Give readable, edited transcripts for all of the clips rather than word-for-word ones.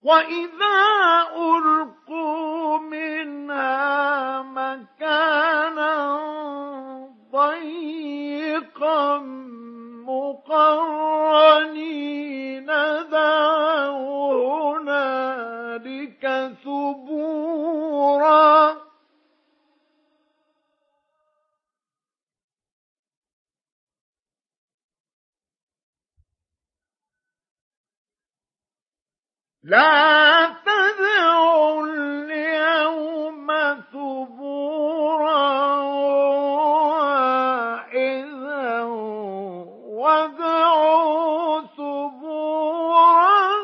وَإِذَا أُلْقُوا مِنْهَا مَكَانًا ضَيِّقًا مُقَرَّنِينَ دَعَوْا هُنَالِكَ ثُبُورًا لَا تَدْعُوا الْيَوْمَ ثُبُورًا وَاحِدًا وَادْعُوا ثُبُورًا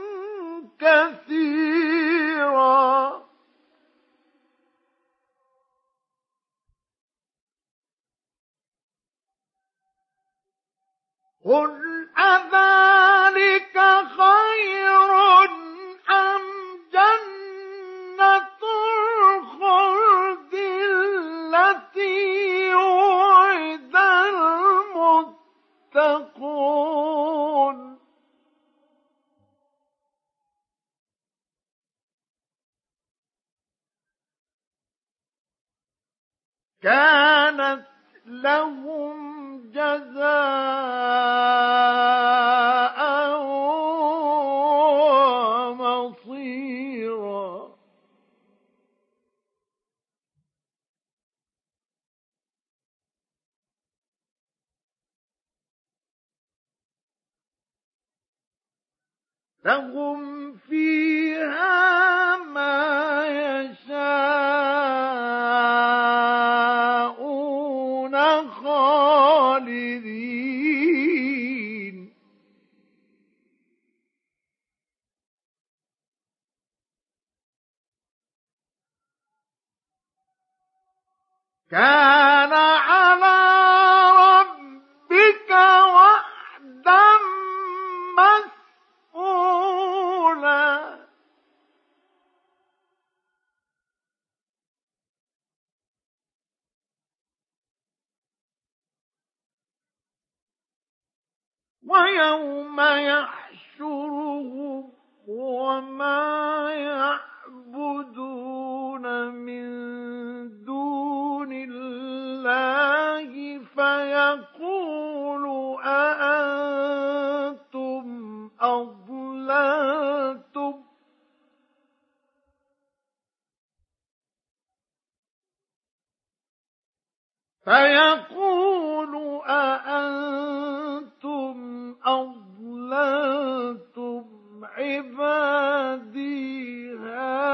كَثِيرًا قُلْ أَذَٰلِكَ خَيْرٌ أَمْ جَنَّةُ الْخُلْدِ الَّتِي وُعِدَ الْمُتَّقُونَ كَانَتْ لَهُمْ جَزَاءً وَمَصِيرًا لَهُمْ فِيهَا مَا يَشَاءُونَ خَالِدِينَ كَانَ عَلَىٰ رَبِّكَ وَعْدًا مَّسْئُولًا وَيَوْمَ يَحْشُرُهُمْ وَمَا يَعْبُدُونَ مِن دُونِ اللَّهِ فَيَقُولُ أَأَنتُمْ أَضْلَلْتُمْ عِبَادِي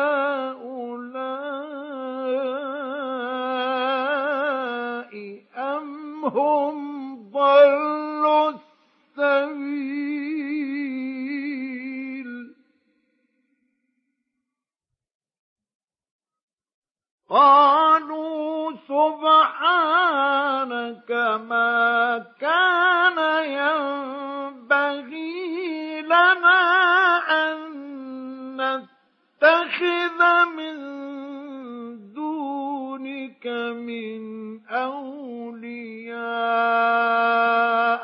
هَٰؤُلَاءِ أَمْ هُمْ ضَلُّوا السَّبِيلَ قَالُوا سُبْحَانَكَ مَا كَانَ يَنبَغِي لَنَا أَن نَّتَّخِذَ مِن دُونِكَ مِنْ أَوْلِيَاءَ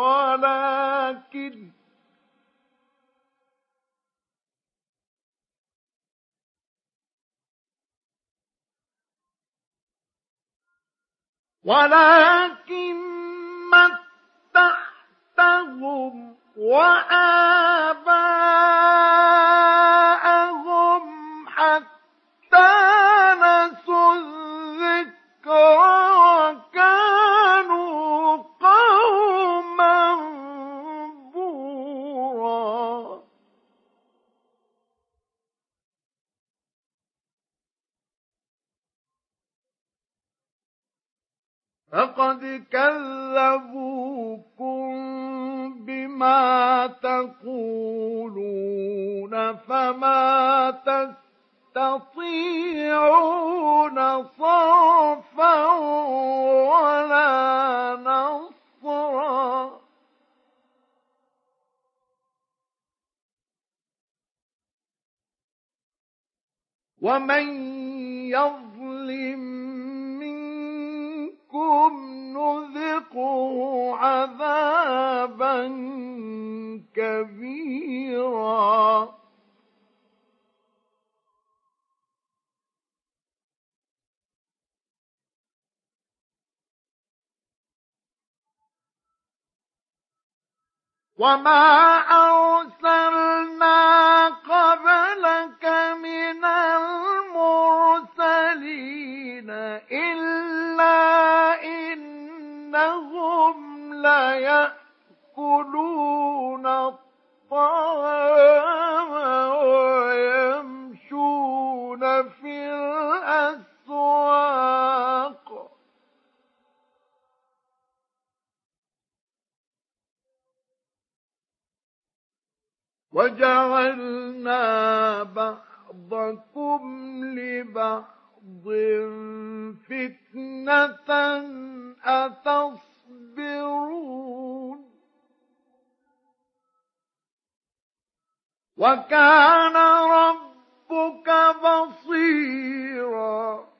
ولكن متعتهم وآباءهم حتى نسوا الذكر وكانوا قوما بورا. فقد كذبوكم بما تقولون فما تستطيعون صرفا ولا نصرا. ومن يظلم نذقه عذابا كبيرا. وما أرسلنا قبلك من المرسلين إلا إنهم ليأكلون الطعام ويمشون في الأسواق وجعلنا بعضكم لبعض فتنة أتصبرون وكان ربك بصيرا